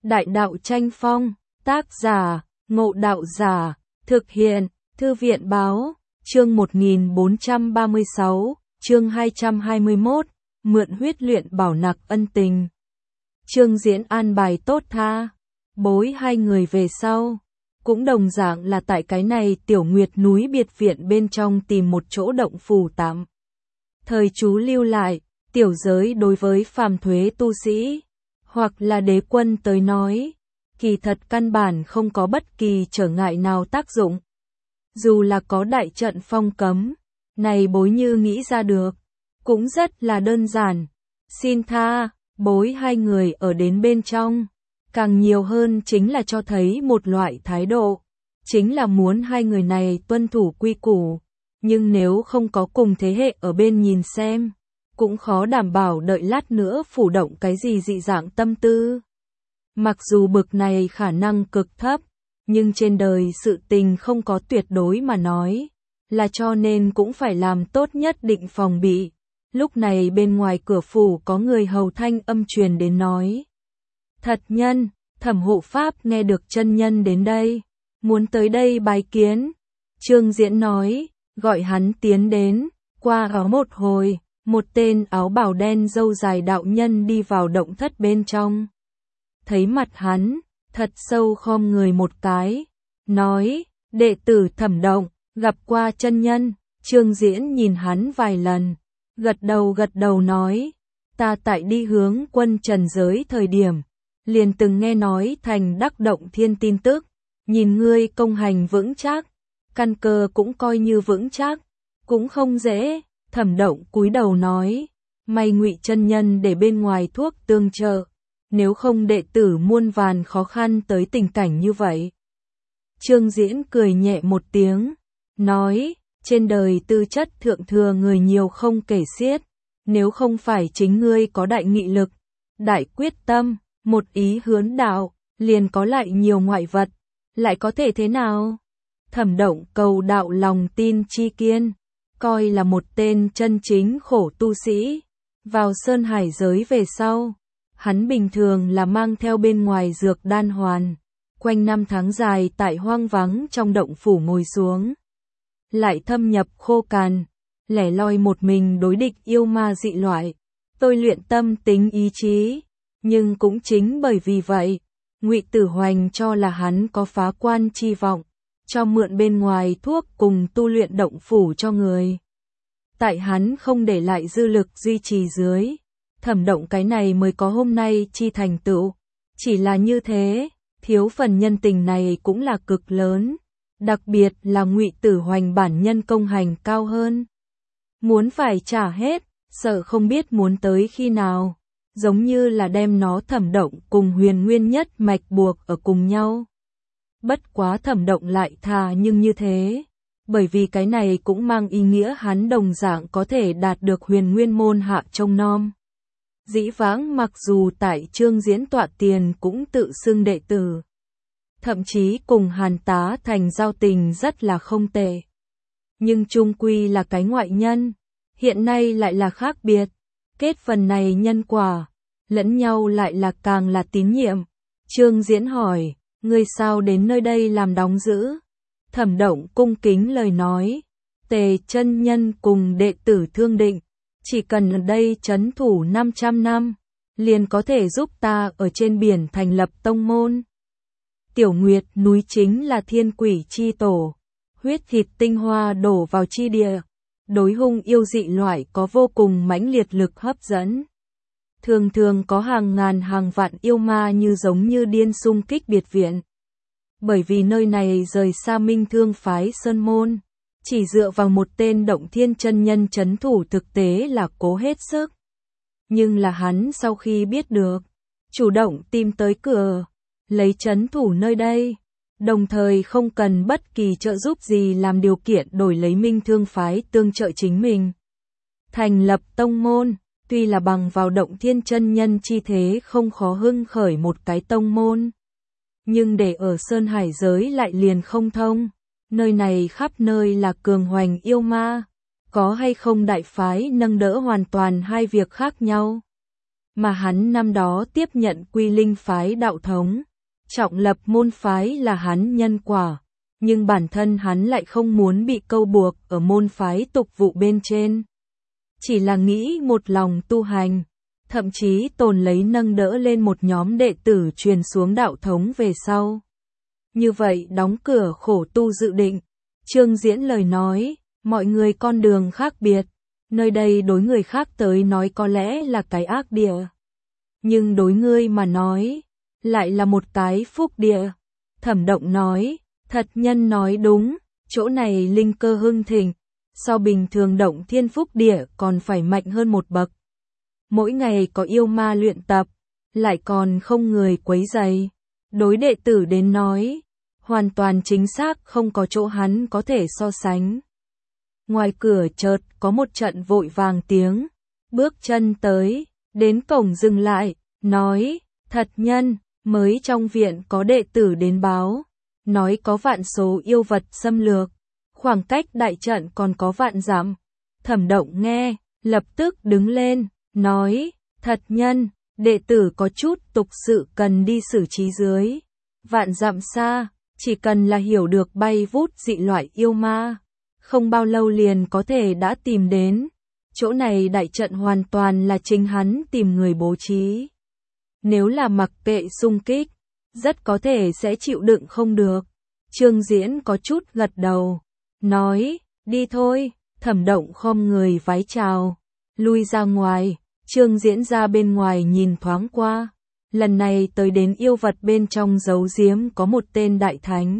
Đại đạo tranh phong, tác giả, Ngộ Đạo Giả, thực hiện, Thư viện báo, chương 1436, chương 221, mượn huyết luyện bảo nặc ân tình. Trương Diễn an bài tốt tha, bối hai người về sau. Cũng đồng dạng là tại cái này Tiểu Nguyệt núi biệt viện bên trong tìm một chỗ động phủ tạm. Thời chú lưu lại, tiểu giới đối với phàm thuế tu sĩ, hoặc là đế quân tới nói, kỳ thật căn bản không có bất kỳ trở ngại nào tác dụng. Dù là có đại trận phong cấm, này bối như nghĩ ra được, cũng rất là đơn giản. Xin tha, bối hai người ở đến bên trong, càng nhiều hơn chính là cho thấy một loại thái độ, chính là muốn hai người này tuân thủ quy củ, nhưng nếu không có cùng thế hệ ở bên nhìn xem, cũng khó đảm bảo đợi lát nữa phủ động cái gì dị dạng tâm tư. Mặc dù bực này khả năng cực thấp, nhưng trên đời sự tình không có tuyệt đối mà nói, là cho nên cũng phải làm tốt nhất định phòng bị. Lúc này bên ngoài cửa phủ có người hầu thanh âm truyền đến nói. Thật nhân, Thẩm hộ pháp nghe được chân nhân đến đây, muốn tới đây bái kiến. Trương Diễn nói, gọi hắn tiến đến, qua đó một hồi, một tên áo bào đen râu dài đạo nhân đi vào động thất bên trong. Thấy mặt hắn, thật sâu khom người một cái, nói, đệ tử Thẩm Động, gặp qua chân nhân. Trương Diễn nhìn hắn vài lần, gật đầu nói, ta tại đi hướng quân trần giới thời điểm, liền từng nghe nói thành đắc động thiên tin tức, nhìn ngươi công hành vững chắc, căn cơ cũng coi như vững chắc, cũng không dễ. Thẩm Động cúi đầu nói, may Ngụy chân nhân để bên ngoài thuốc tương trợ, nếu không đệ tử muôn vàn khó khăn tới tình cảnh như vậy. Trương Diễn cười nhẹ một tiếng, nói, trên đời tư chất thượng thừa người nhiều không kể xiết, nếu không phải chính ngươi có đại nghị lực, đại quyết tâm, một ý hướng đạo, liền có lại nhiều ngoại vật, lại có thể thế nào? Thẩm Động cầu đạo lòng tin chi kiên, coi là một tên chân chính khổ tu sĩ. Vào sơn hải giới về sau, hắn bình thường là mang theo bên ngoài dược đan hoàn, quanh năm tháng dài tại hoang vắng trong động phủ ngồi xuống. Lại thâm nhập khô cằn, lẻ loi một mình đối địch yêu ma dị loại, tôi luyện tâm tính ý chí, nhưng cũng chính bởi vì vậy, Ngụy Tử Hoành cho là hắn có phá quan chi vọng, cho mượn bên ngoài thuốc cùng tu luyện động phủ cho người. Tại hắn không để lại dư lực duy trì dưới, Thẩm Động cái này mới có hôm nay chi thành tựu. Chỉ là như thế, thiếu phần nhân tình này cũng là cực lớn, đặc biệt là Ngụy Tử Hoành bản nhân công hành cao hơn. Muốn phải trả hết, sợ không biết muốn tới khi nào, giống như là đem nó Thẩm Động cùng Huyền Nguyên nhất mạch buộc ở cùng nhau. Bất quá Thẩm Động lại thà nhưng như thế, bởi vì cái này cũng mang ý nghĩa hắn đồng dạng có thể đạt được Huyền Nguyên môn hạ trông nom. Dĩ vãng mặc dù tại Trương Diễn tọa tiền cũng tự xưng đệ tử, thậm chí cùng Hàn Tá Thành giao tình rất là không tệ. Nhưng chung quy là cái ngoại nhân, hiện nay lại là khác biệt, kết phần này nhân quả, lẫn nhau lại là càng là tín nhiệm. Trương Diễn hỏi, ngươi sao đến nơi đây làm đóng giữ? Thẩm Động cung kính lời nói, Tề chân nhân cùng đệ tử thương định, chỉ cần ở đây trấn thủ 500 năm, liền có thể giúp ta ở trên biển thành lập tông môn. Tiểu Nguyệt núi chính là thiên quỷ chi tổ, huyết thịt tinh hoa đổ vào chi địa, đối hung yêu dị loại có vô cùng mãnh liệt lực hấp dẫn. Thường thường có hàng ngàn hàng vạn yêu ma như giống như điên xung kích biệt viện. Bởi vì nơi này rời xa Minh Thương phái Sơn Môn, chỉ dựa vào một tên Động Thiên chân nhân trấn thủ thực tế là cố hết sức. Nhưng là hắn sau khi biết được, chủ động tìm tới cửa, lấy trấn thủ nơi đây, đồng thời không cần bất kỳ trợ giúp gì làm điều kiện đổi lấy Minh Thương phái tương trợ chính mình. Thành lập tông môn, tuy là bằng vào Động Thiên chân nhân chi thế không khó hưng khởi một cái tông môn, nhưng để ở Sơn Hải giới lại liền không thông. Nơi này khắp nơi là cường hoành yêu ma, có hay không đại phái nâng đỡ hoàn toàn hai việc khác nhau. mà hắn năm đó tiếp nhận Quy Linh phái đạo thống. Trọng lập môn phái là hắn nhân quả, nhưng bản thân hắn lại không muốn bị câu buộc ở môn phái tục vụ bên trên. Chỉ là nghĩ một lòng tu hành, thậm chí tồn lấy nâng đỡ lên một nhóm đệ tử truyền xuống đạo thống về sau. Như vậy đóng cửa khổ tu dự định. Trương Diễn lời nói, mọi người con đường khác biệt, nơi đây đối người khác tới nói có lẽ là cái ác địa. Nhưng đối ngươi mà nói, lại là một cái phúc địa. Thẩm Động nói, thật nhân nói đúng, chỗ này linh cơ hưng thịnh, so bình thường Động Thiên Phúc Địa còn phải mạnh hơn một bậc. Mỗi ngày có yêu ma luyện tập, lại còn không người quấy rầy. Đối đệ tử đến nói, hoàn toàn chính xác không có chỗ hắn có thể so sánh. Ngoài cửa chợt có một trận vội vàng tiếng, bước chân tới, đến cổng dừng lại, nói, thật nhân, mới trong viện có đệ tử đến báo, nói có vạn số yêu vật xâm lược, khoảng cách đại trận còn có vạn dặm. Thẩm Động nghe, lập tức đứng lên, nói, thật nhân, đệ tử có chút tục sự cần đi xử trí dưới. Vạn dặm xa, chỉ cần là hiểu được bay vút dị loại yêu ma, không bao lâu liền có thể đã tìm đến. Chỗ này đại trận hoàn toàn là chính hắn tìm người bố trí. Nếu là mặc kệ xung kích, rất có thể sẽ chịu đựng không được. Trương Diễn có chút gật đầu, nói, đi thôi. Thẩm Động khom người vái chào, lui ra ngoài. Trương Diễn ra bên ngoài nhìn thoáng qua. Lần này tới đến yêu vật bên trong giấu giếm có một tên đại thánh.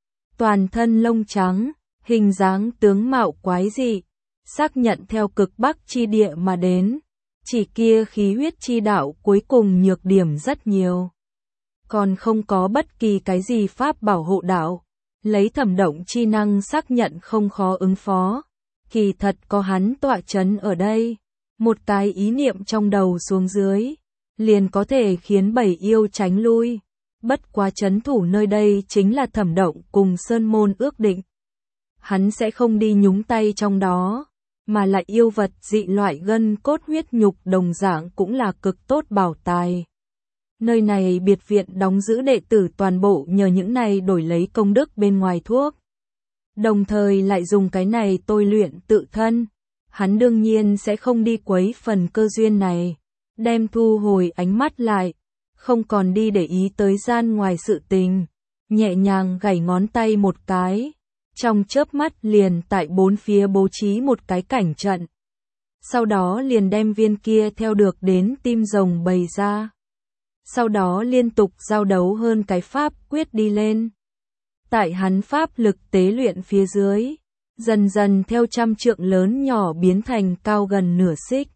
Toàn thân lông trắng, hình dáng tướng mạo quái dị, xác nhận theo cực bắc chi địa mà đến. Chỉ kia khí huyết chi đạo cuối cùng nhược điểm rất nhiều. Còn không có bất kỳ cái gì pháp bảo hộ đạo. Lấy Thẩm Động chi năng xác nhận không khó ứng phó. Kỳ thật có hắn tọa chấn ở đây. Một cái ý niệm trong đầu xuống dưới, liền có thể khiến bảy yêu tránh lui. Bất quá trấn thủ nơi đây chính là Thẩm Động cùng Sơn Môn ước định. Hắn sẽ không đi nhúng tay trong đó, mà lại yêu vật dị loại gân cốt huyết nhục đồng dạng cũng là cực tốt bảo tài. Nơi này biệt viện đóng giữ đệ tử toàn bộ nhờ những này đổi lấy công đức bên ngoài thuốc. Đồng thời lại dùng cái này tôi luyện tự thân. Hắn đương nhiên sẽ không đi quấy phần cơ duyên này, đem thu hồi ánh mắt lại, không còn đi để ý tới gian ngoài sự tình, nhẹ nhàng gảy ngón tay một cái, trong chớp mắt liền tại bốn phía bố trí một cái cảnh trận. Sau đó liền đem viên kia theo được đến tim rồng bày ra. Sau đó liên tục giao đấu hơn cái pháp quyết đi lên. Tại hắn pháp lực tế luyện phía dưới, dần dần theo trăm trượng lớn nhỏ biến thành cao gần nửa xích.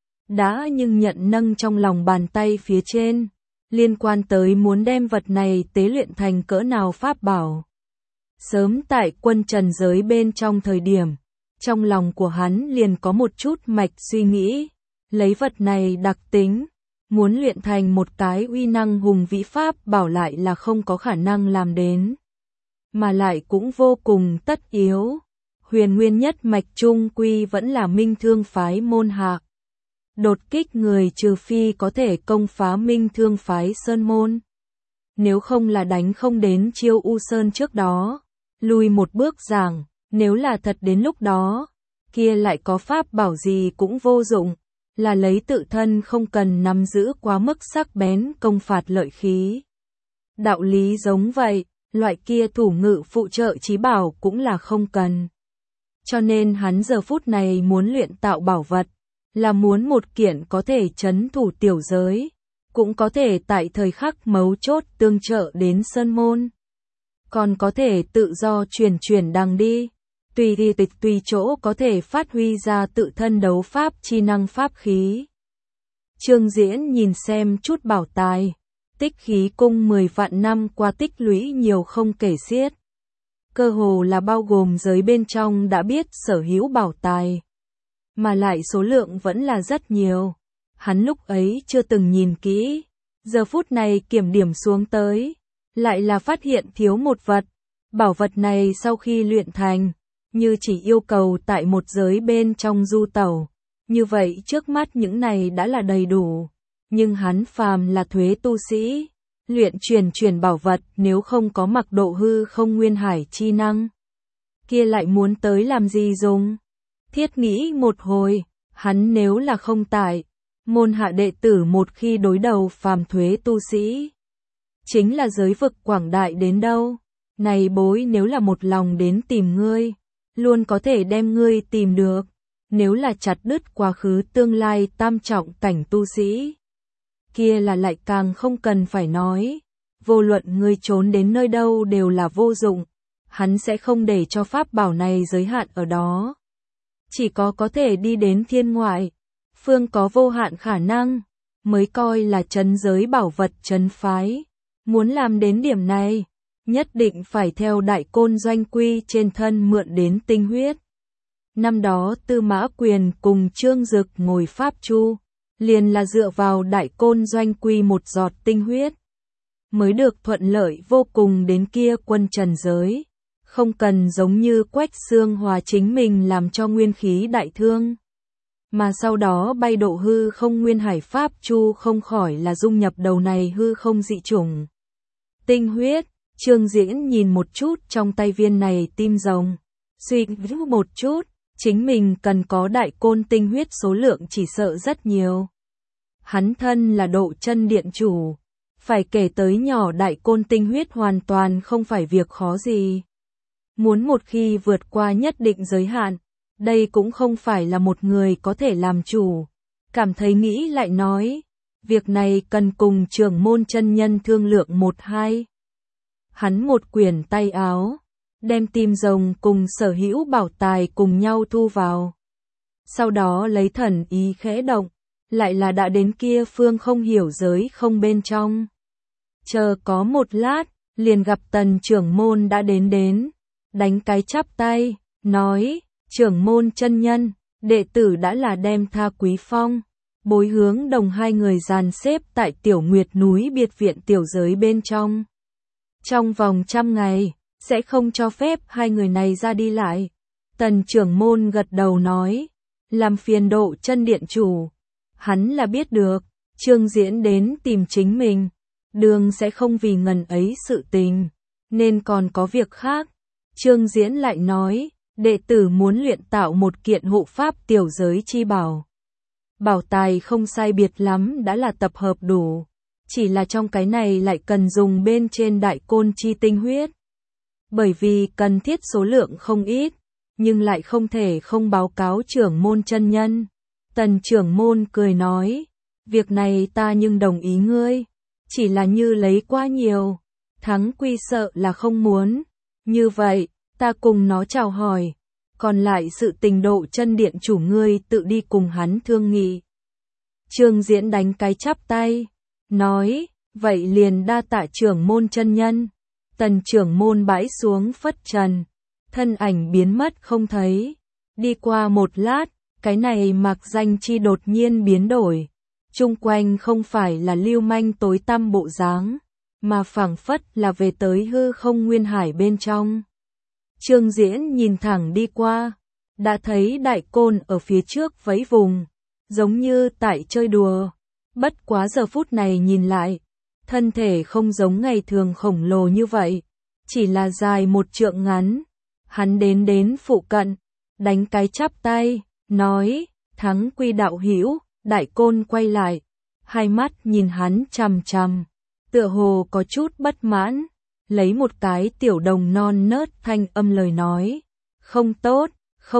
Đã nhưng nhận nâng trong lòng bàn tay phía trên, liên quan tới muốn đem vật này tế luyện thành cỡ nào pháp bảo. Sớm tại quân trần giới bên trong thời điểm, trong lòng của hắn liền có một chút mạch suy nghĩ, lấy vật này đặc tính, muốn luyện thành một cái uy năng hùng vĩ pháp bảo lại là không có khả năng làm đến, mà lại cũng vô cùng tất yếu. Huyền nguyên nhất mạch trung quy vẫn là Minh Thương phái môn hạ. Đột kích người trừ phi có thể công phá Minh Thương phái sơn môn. Nếu không là đánh không đến Chiêu U Sơn trước đó. Lùi một bước giảng, nếu là thật đến lúc đó, kia lại có pháp bảo gì cũng vô dụng, là lấy tự thân không cần nắm giữ quá mức sắc bén công phạt lợi khí. Đạo lý giống vậy, loại kia thủ ngự phụ trợ chí bảo cũng là không cần. Cho nên hắn giờ phút này muốn luyện tạo bảo vật, là muốn một kiện có thể trấn thủ tiểu giới, cũng có thể tại thời khắc mấu chốt tương trợ đến sơn môn. Còn có thể tự do chuyển đằng đi, tùy đi tịch tùy chỗ có thể phát huy ra tự thân đấu pháp chi năng pháp khí. Trương Diễn nhìn xem chút bảo tài, tích khí cung 10 vạn năm qua tích lũy nhiều không kể xiết. Cơ hồ là bao gồm giới bên trong đã biết sở hữu bảo tài. Mà lại số lượng vẫn là rất nhiều. Hắn lúc ấy chưa từng nhìn kỹ, giờ phút này kiểm điểm xuống tới. Lại là phát hiện thiếu một vật. Bảo vật này sau khi luyện thành, như chỉ yêu cầu tại một giới bên trong du tẩu. Như vậy trước mắt những này đã là đầy đủ. Nhưng hắn phàm là thuế tu sĩ, luyện chuyển bảo vật nếu không có mặc độ hư không nguyên hải chi năng. Kia lại muốn tới làm gì dùng? Thiết nghĩ một hồi, hắn nếu là không tại, môn hạ đệ tử một khi đối đầu phàm thuế tu sĩ. Chính là giới vực quảng đại đến đâu, này bối nếu là một lòng đến tìm ngươi, luôn có thể đem ngươi tìm được, nếu là chặt đứt quá khứ tương lai tam trọng cảnh tu sĩ. Kia là lại càng không cần phải nói, vô luận ngươi trốn đến nơi đâu đều là vô dụng, hắn sẽ không để cho pháp bảo này giới hạn ở đó. Chỉ có thể đi đến thiên ngoại, phương có vô hạn khả năng, mới coi là trấn giới bảo vật trấn phái. Muốn làm đến điểm này, nhất định phải theo Đại Côn Doanh Quy trên thân mượn đến tinh huyết. Năm đó Tư Mã Quyền cùng Trương Dực ngồi pháp chu, liền là dựa vào Đại Côn Doanh Quy một giọt tinh huyết, mới được thuận lợi vô cùng đến kia quân trần giới, không cần giống như Quách Xương Hòa chính mình làm cho nguyên khí đại thương. Mà sau đó bay độ hư không nguyên hải pháp chu không khỏi là dung nhập đầu này hư không dị chủng. Tinh huyết, Trương Diễn nhìn một chút trong tay viên này tim rồng, suy nghĩ một chút, chính mình cần có Đại Côn tinh huyết số lượng chỉ sợ rất nhiều. Hắn thân là Độ Chân Điện chủ, phải kể tới nhỏ Đại Côn tinh huyết hoàn toàn không phải việc khó gì. Muốn một khi vượt qua nhất định giới hạn, đây cũng không phải là một người có thể làm chủ. Cảm thấy nghĩ lại nói, việc này cần cùng trưởng môn chân nhân thương lượng một hai. Hắn một quyển tay áo, đem tim rồng cùng sở hữu bảo tài cùng nhau thu vào. Sau đó lấy thần ý khẽ động, lại là đã đến kia phương không hiểu giới không bên trong. Chờ có một lát, liền gặp Tần trưởng môn đã đến, đánh cái chắp tay, nói, trưởng môn chân nhân, đệ tử đã là đem Tha Quý Phong, Bối Hướng Đồng hai người dàn xếp tại Tiểu Nguyệt núi biệt viện tiểu giới bên trong. Trong vòng 100 ngày, sẽ không cho phép hai người này ra đi lại. Tần trưởng môn gật đầu nói, làm phiền Độ Chân Điện chủ. Hắn là biết được, Trương Diễn đến tìm chính mình, đường sẽ không vì ngần ấy sự tình, nên còn có việc khác. Trương Diễn lại nói, đệ tử muốn luyện tạo một kiện hộ pháp tiểu giới chi bảo. Bảo tài không sai biệt lắm đã là tập hợp đủ, chỉ là trong cái này lại cần dùng bên trên Đại Côn chi tinh huyết. Bởi vì cần thiết số lượng không ít, nhưng lại không thể không báo cáo trưởng môn chân nhân. Tần trưởng môn cười nói, việc này ta nhưng đồng ý ngươi, chỉ là như lấy quá nhiều, Thắng Quy sợ là không muốn. Như vậy, ta cùng nó chào hỏi, còn lại sự tình Độ Chân Điện chủ ngươi tự đi cùng hắn thương nghị. Trương Diễn đánh cái chắp tay, nói, vậy liền đa tạ trưởng môn chân nhân. Tần trưởng môn bãi xuống phất trần, thân ảnh biến mất không thấy. Đi qua một lát, cái này mặc danh chi đột nhiên biến đổi. Chung quanh không phải là lưu manh tối tăm bộ dáng, mà phảng phất là về tới hư không nguyên hải bên trong. Trương Diễn nhìn thẳng đi qua, đã thấy Đại Côn ở phía trước vẫy vùng, giống như tại chơi đùa. Bất quá giờ phút này nhìn lại, thân thể không giống ngày thường khổng lồ như vậy, chỉ là dài một trượng ngắn. Hắn đến phụ cận, đánh cái chắp tay, nói, Thắng Quy đạo hữu. Đại Côn quay lại, hai mắt nhìn hắn chằm chằm, tựa hồ có chút bất mãn, lấy một cái tiểu đồng non nớt thanh âm lời nói, không tốt,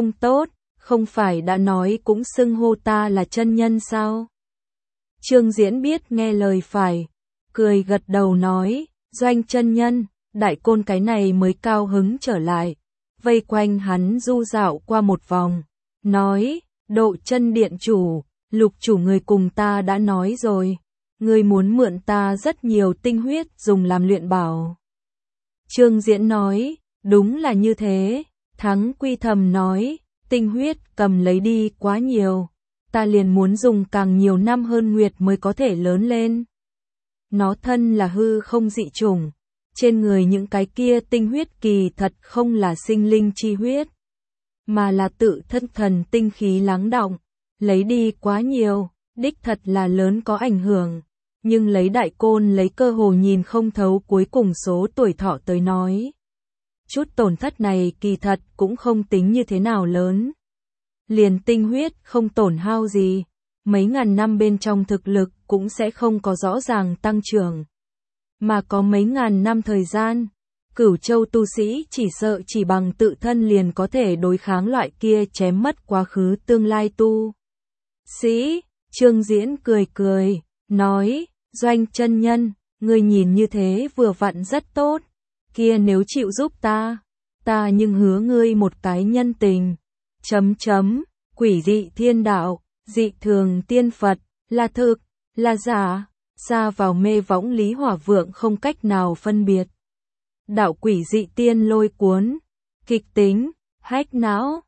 không phải đã nói cũng xưng hô ta là chân nhân sao? Trương Diễn biết nghe lời phải, cười gật đầu nói, Doanh chân nhân. Đại Côn cái này mới cao hứng trở lại, vây quanh hắn du dạo qua một vòng, nói, Độ Chân Điện chủ, Lục chủ người cùng ta đã nói rồi, người muốn mượn ta rất nhiều tinh huyết dùng làm luyện bảo. Trương Diễn nói, đúng là như thế. Thắng Quy thầm nói, tinh huyết cầm lấy đi quá nhiều, ta liền muốn dùng càng nhiều năm hơn nguyệt mới có thể lớn lên. Nó thân là hư không dị chủng, trên người những cái kia tinh huyết kỳ thật không là sinh linh chi huyết, mà là tự thân thần tinh khí lắng đọng, lấy đi quá nhiều, đích thật là lớn có ảnh hưởng, nhưng lấy Đại Côn lấy cơ hồ nhìn không thấu cuối cùng số tuổi thọ tới nói. Chút tổn thất này kỳ thật cũng không tính như thế nào lớn. Liền tinh huyết không tổn hao gì, mấy ngàn năm bên trong thực lực cũng sẽ không có rõ ràng tăng trưởng. Mà có mấy ngàn năm thời gian, Cửu Châu tu sĩ chỉ sợ chỉ bằng tự thân liền có thể đối kháng loại kia chém mất quá khứ tương lai tu sĩ. Trương Diễn cười cười, nói, Doanh chân nhân, ngươi nhìn như thế vừa vặn rất tốt, kia nếu chịu giúp ta nhưng hứa ngươi một cái nhân tình. Quỷ dị thiên đạo, dị thường tiên Phật, là thực, là giả, xa vào mê võng Lý Hỏa Vượng không cách nào phân biệt. Đạo quỷ dị tiên lôi cuốn, kịch tính, hách não,